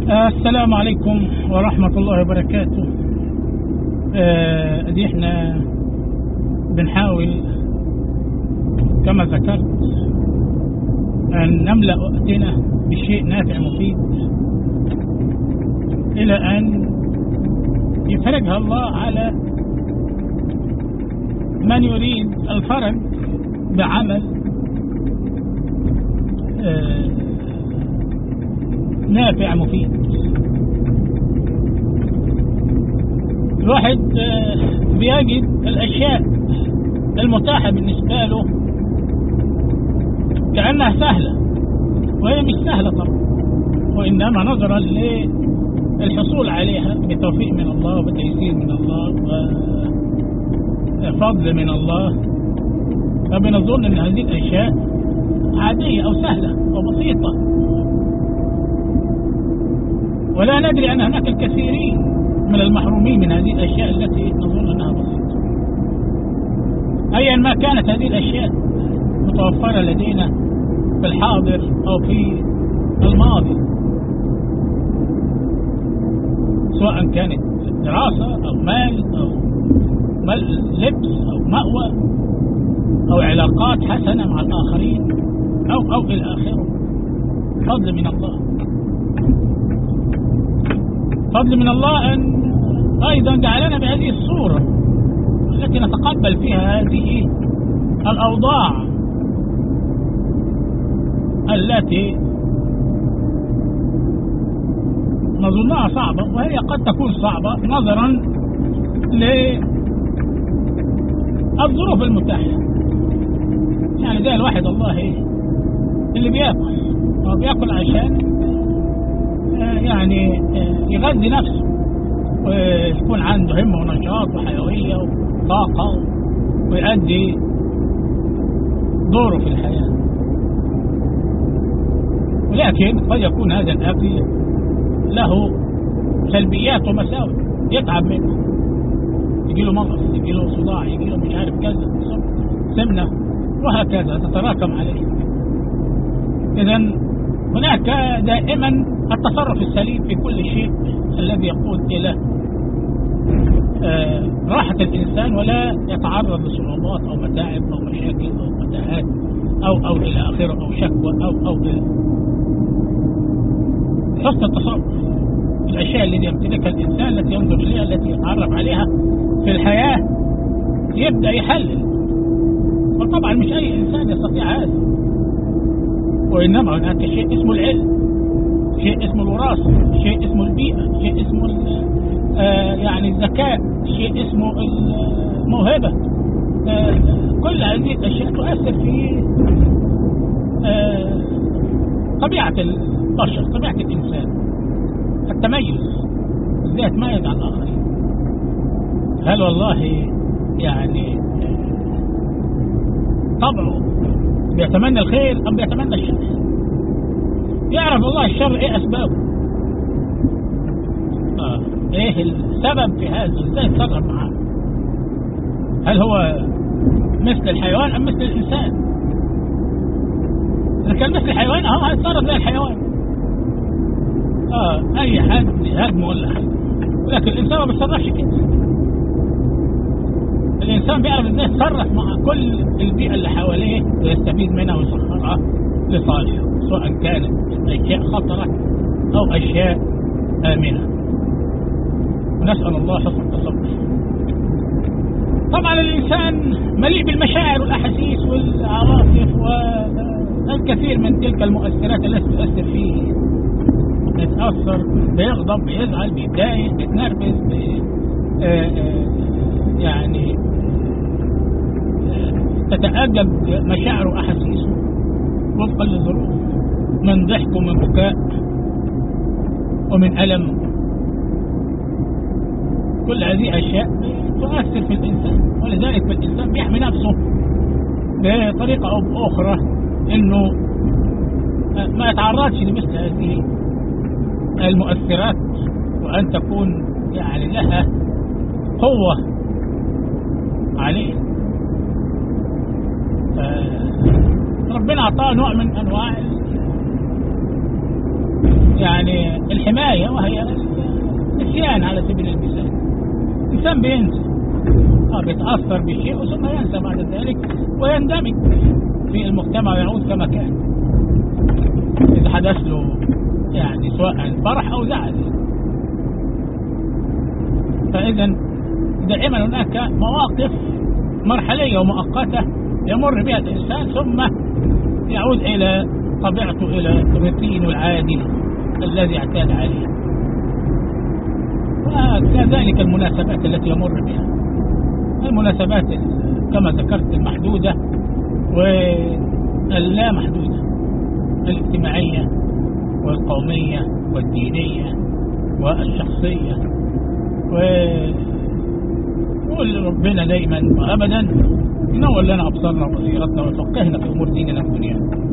السلام عليكم ورحمة الله وبركاته. دي احنا بنحاول كما ذكرت أن نملأ وقتنا بشيء نافع مفيد إلى أن يفرجها الله على من يريد الفرج بعمل نافع مفيد. الواحد بيجد الأشياء المتاحة بالنسبة له كأنها سهلة، وهي مش سهلة طبعا، وإنما نظرا للحصول عليها بتوفيق من الله وبتيسير من الله وفضل من الله، فبنظن أن هذه الأشياء عادية أو سهلة أو بسيطة، ولا ندري أن هناك الكثيرين من المحرومين من هذه الأشياء التي نظن أنها بسيطة. أيا ما كانت هذه الأشياء متوفرة لدينا في الحاضر أو في الماضي، سواء كانت دراسة أو مال أو لبس أو مأوى أو علاقات حسنة مع الآخرين أو إلى آخره، فضل من الله. فضل من الله أن أيضا جعلنا بهذه الصورة التي نتقبل فيها هذه الأوضاع التي نظنها صعبة، وهي قد تكون صعبة نظرا للظروف المتاحة. يعني زي الواحد الله اللي بياكل عشان يعني يغذي نفسه ويكون عنده همة ونشاط وحيوية وطاقة ويؤدي دوره في الحياة، ولكن قد يكون هذا الأكل له سلبيات ومساوئ، يتعب منه، يجيله مغص، يجيله صداع، يجيله مش عارف كذا، سمنة، وهكذا تتراكم عليه. إذن هناك دائما التصرف السليم في كل شيء الذي يقود إلى راحة الإنسان، ولا يتعرض لصعوبات أو متاعب أو مشاكل أو متاهات أو إلى آخره أو شكوى أو إلى حسن التصرف. الأشياء التي يمتلكها الإنسان التي ينظر إليها التي يتعرف عليها في الحياة يبدأ يحلل، وطبعا مش أي إنسان يستطيع هذا، وإنما هناك شيء اسمه العلم، شيء اسمه الوراثة، شيء اسمه البيئة، شيء اسمه يعني الذكاء، شيء اسمه الموهبة. كل هذه الأشياء تؤثر في طبيعة البشر، طبيعة الإنسان، التميز، ازاي يتميز عن الآخرين. هل والله يعني طبعه بيتمنى الخير أم بيتمنى الشر؟ يعرف الله الشر ايه أسبابه، ايه السبب في هذا، ازاي يتصرف معاه. هل هو مثل الحيوان أم مثل الإنسان؟ إذا كان مثل الحيوان هيتصرف زي الحيوان، أي حد يهاجمه ولا حاجة، ولكن الإنسان ما بيتصرفش كده. الإنسان بيعرف ازاي يتصرف مع كل البيئة اللي حواليه ويستفيد منها ويسخرها لصالحه، سواء كانت أشياء خطرة أو أشياء آمنة. ونسأل الله حسن التصرف. طبعا الإنسان مليء بالمشاعر والأحاسيس والعواطف والكثير من تلك المؤثرات التي تؤثر فيه. يتأثر، بيغضب، بيزعل، بيتضايق، بيتنرفز، يعني تتأجج مشاعره وأحاسيسه وفقا للظروف، من ضحك ومن بكاء ومن ألم. كل هذه أشياء تؤثر في الإنسان، ولذلك الإنسان بيحمي نفسه بطريقة أو بأخرى إنه ما يتعرضش لمثل هذه المؤثرات، وأن تكون يعني لها قوة عليه. ربنا أعطاه نوع من أنواع يعني الحماية، وهي النسيان على سبيل المثال. الإنسان بينسى، بيتأثر بشيء ثم ينسى بعد ذلك ويندمج في المجتمع ويعود كما كان إذا حدث له يعني سواء فرح أو زعل. فإذا دائما هناك مواقف مرحلية ومؤقتة يمر بها الإنسان ثم يعود إلى طبيعته، إلى الروتين العادي الذي اعتاد عليه. وكذلك المناسبات التي يمر بها، المناسبات كما ذكرت المحدودة واللا محدودة، الاجتماعية والقومية والدينية والشخصية. وقول ربنا دائما وأبدا ينور لنا أبصارنا وبصيرتنا ويفقهنا في أمور ديننا ودنيانا.